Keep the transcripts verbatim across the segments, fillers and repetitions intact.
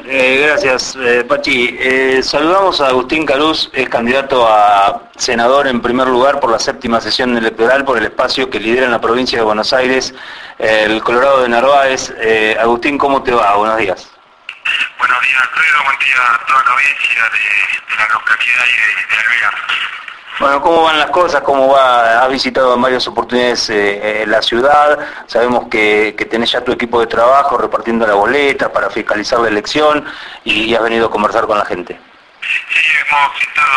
Eh, gracias, eh, Pachi. Eh, saludamos a Agustín Carús, es candidato a senador en primer lugar por la séptima sesión electoral por el espacio que lidera en la provincia de Buenos Aires, eh, el Colorado de Narváez. Eh, Agustín, ¿cómo te va? Buenos días. Buenos días, Alfredo. Buen día a toda la audiencia de, de la localidad y de, de Alvear. Bueno, ¿cómo van las cosas? ¿Cómo va? Has visitado en varias oportunidades eh, la ciudad, sabemos que, que tenés ya tu equipo de trabajo repartiendo la boleta para fiscalizar la elección y, y has venido a conversar con la gente. Sí, hemos estado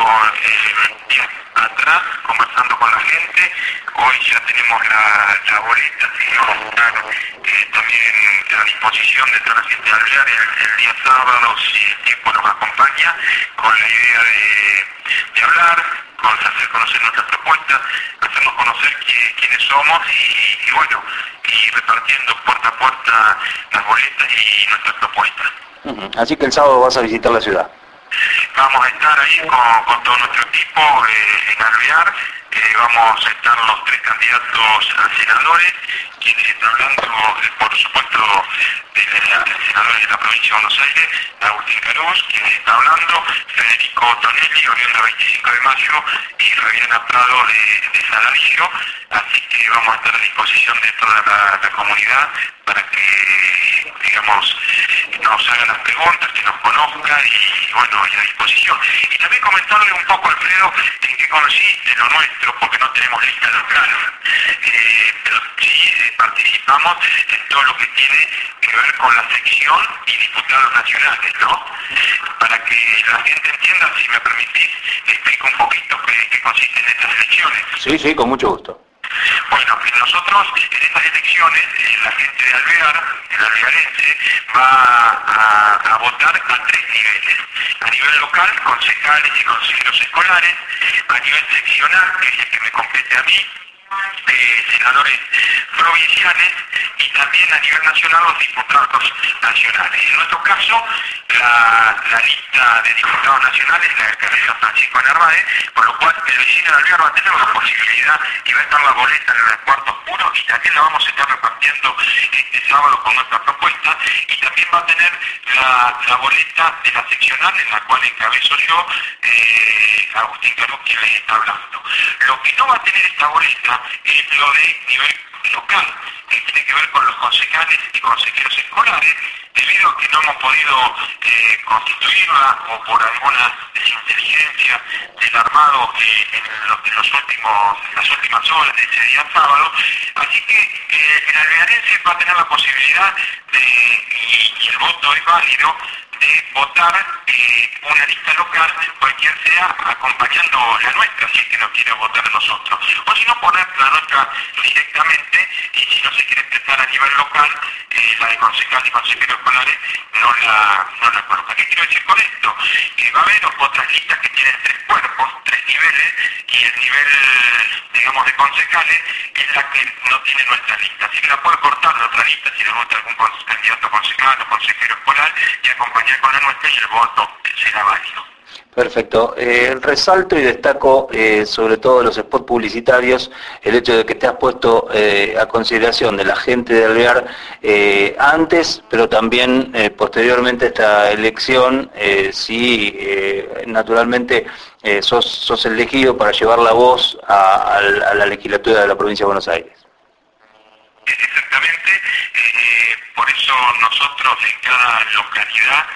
eh, días atrás conversando con la gente. Hoy ya tenemos la, la boleta y vamos a estar eh, también a disposición de toda la gente de Alvear el, el día sábado, si el tiempo nos acompaña, con la idea de, de hablar, con hacer conocer nuestras propuestas, hacernos conocer qui, quiénes somos y, y bueno, y repartiendo puerta a puerta las boletas y nuestras propuestas. Uh-huh. Así que el sábado vas a visitar la ciudad. Vamos a estar ahí con, con todo nuestro equipo eh, en Alvear. Eh, vamos a estar los tres candidatos a senadores, quienes están hablando, eh, por supuesto, del senador de la provincia de Buenos Aires, Agustín Carús, quien está hablando, Federico Tonelli, oriundo veinticinco de mayo, y Fabiana Prado de, de Saladillo. Así que vamos a estar a disposición de toda la, la comunidad para que, digamos, nos hagan las preguntas, que nos conozca y, bueno, y a disposición. Y también comentarle un poco, Alfredo, en qué consiste lo nuestro, porque no tenemos lista local, eh, pero sí eh, participamos en todo lo que tiene que ver con la sección y diputados nacionales, ¿no? Para que la gente entienda, si me permitís, explico un poquito qué, qué consisten estas elecciones. Sí, sí, con mucho gusto. Bueno, nosotros en estas elecciones, eh, la gente de Alvear, el alvearense, va a, a votar a tres niveles. A nivel local, concejales y consejeros escolares; a nivel seccional, que es el que me compete a mí, eh, senadores provinciales; y también a nivel nacional los diputados nacionales. En nuestro caso, la, la lista de diputados nacionales la encabeza Francisco Narváez, por lo cual el vecino de Alvear va a tener la posibilidad y va a estar la boleta en el cuarto oscuro, y también la vamos a estar repartiendo este sábado con nuestra propuesta, y también va a tener la, la boleta de la seccional, en la cual encabezo yo, eh, Agustín Carús, quien les está hablando. Lo que no va a tener esta boleta es lo de nivel local, que tiene que ver con los concejales y consejeros escolares, debido a que no hemos podido eh, constituirla o por alguna desinteligencia del armado eh, en, lo, en, los últimos, en las últimas horas de ese día sábado. Así que eh, el alvearense va a tener la posibilidad de, y, y el voto es válido, de votar eh, una lista local, cualquier sea, acompañando la nuestra, si es que no quiere votar a nosotros. O si no, poner la nuestra directamente, y si no se quiere expresar a nivel local, eh, la de concejal y consejeros escolares no la, no la coloca. ¿Qué quiero decir con esto? Que va a haber otras listas que tienen tres cuerpos, tres niveles, y el nivel, digamos, de concejales es la que no tiene nuestra lista. Así que la puede cortar de otra lista si le gusta algún candidato concejal o consejero escolar, y acompañar con la nuestra, y el voto será válido. Perfecto. Eh, resalto y destaco, eh, sobre todo los spots publicitarios, el hecho de que te has puesto eh, a consideración de la gente de Alvear eh, antes, pero también eh, posteriormente a esta elección, eh, si eh, naturalmente eh, sos, sos elegido para llevar la voz a, a, la, a la legislatura de la provincia de Buenos Aires. Exactamente, eh, por eso nosotros en cada localidad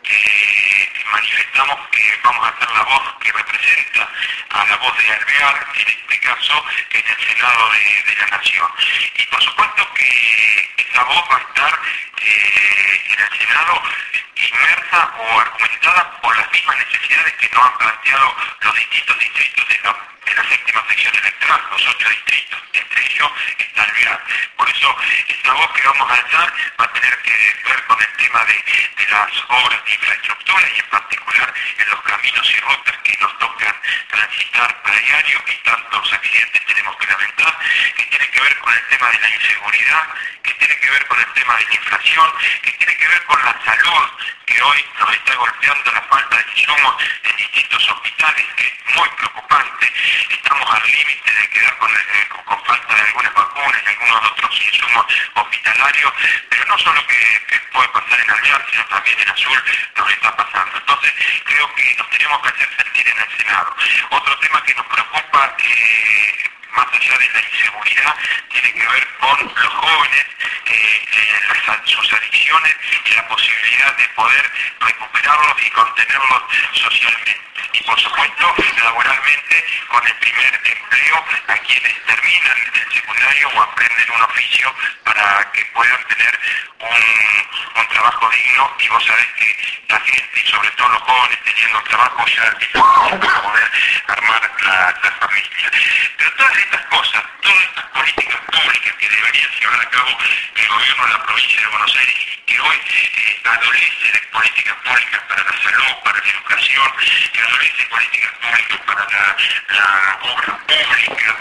eh, manifestamos que vamos a ser la voz que representa a la voz de Alvear, en este caso en el Senado de, de la Nación. Y por supuesto que esa voz va a estar eh, en el Senado inmersa o argumentada por las mismas necesidades que nos han planteado los distintos distritos de la, de la séptima sección electoral, los ocho distritos, entre ellos está Alvear. Por eso esa voz que vamos a alzar va a tener que ver con el tema de, de las obras de infraestructura, y en particular en los caminos y rutas que nos tocan transitar a diario y tantos accidentes tenemos que lamentar, que tiene que ver con el tema de la inseguridad, que tiene que ver con el tema de la inflación, que tiene que ver con la salud, que hoy nos está golpeando la falta de insumos en distintos hospitales, que es muy preocupante. Estamos al límite de quedar con, eh, con, con falta de algunas vacunas y algunos otros insumos hospitalarios, pero no solo que, que puede pasar en Alvear, sino también en Azul nos está pasando. Entonces creo que nos tenemos que hacer sentir en el Senado. Otro tema que nos preocupa, eh, más allá de la inseguridad, tiene que ver con los jóvenes, eh, eh, las, sus adicciones y la posibilidad de poder recuperarlos y contenerlos socialmente. Y por supuesto, laboralmente, con el primer empleo a quienes terminan el secundario o aprenden un oficio para que puedan tener un, un trabajo digno. Y vos sabés que la gente, y sobre todo los jóvenes, teniendo un trabajo ya es difícil para poder armar la, la familia. Pero todas estas cosas, todas estas políticas públicas que debería llevar a cabo el gobierno de la provincia de Buenos Aires, que hoy eh, adolece de políticas públicas para la salud, para la educación, que adolece de políticas públicas para la, la obra pública,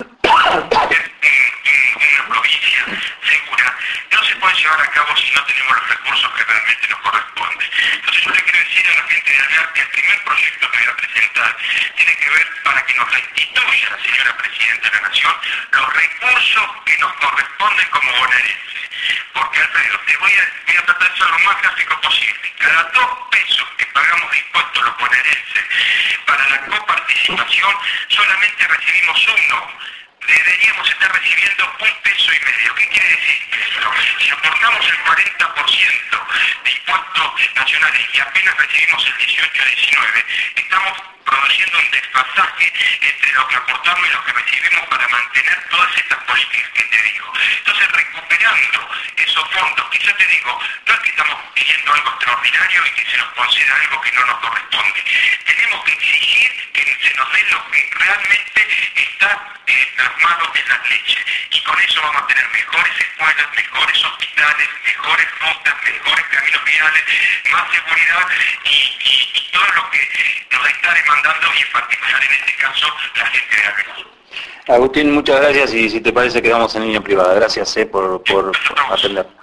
una provincia segura, no se puede llevar a cabo si no tenemos los recursos que realmente nos corresponden. Entonces yo le quiero decir a la gente de Alvear que el primer proyecto que voy a presentar tiene que ver para que nos restituya la señora Presidenta de la Nación los recursos que nos corresponden como bonaerenses. Porque Alfredo, te voy a, voy a tratar de ser lo más gráfico posible. Cada dos pesos que pagamos de impuestos los bonaerenses para la coparticipación, solamente recibimos uno. Deberíamos estar recibiendo un peso y medio. ¿Qué quiere decir eso? Si aportamos el cuarenta por ciento de impuestos nacionales y apenas recibimos el dieciocho a diecinueve, estamos produciendo un desfasaje entre lo que aportamos y lo que recibimos para mantener todas estas políticas que te digo. Entonces, recuperando esos fondos, que ya te digo, no es que estamos pidiendo algo extraordinario y que se nos conceda algo que no nos corresponde. Tenemos que exigir que se nos dé lo que realmente está eh, plasmado en las leyes. Y con eso vamos a tener mejores escuelas, mejores hospitales, mejores rutas, mejores caminos viales, más seguridad y, y, y todo lo que nos está demandando, y en particular en este caso la gente de Alvear. Agustín, muchas gracias, y si te parece quedamos en línea privada. Gracias eh, por, por, por atender.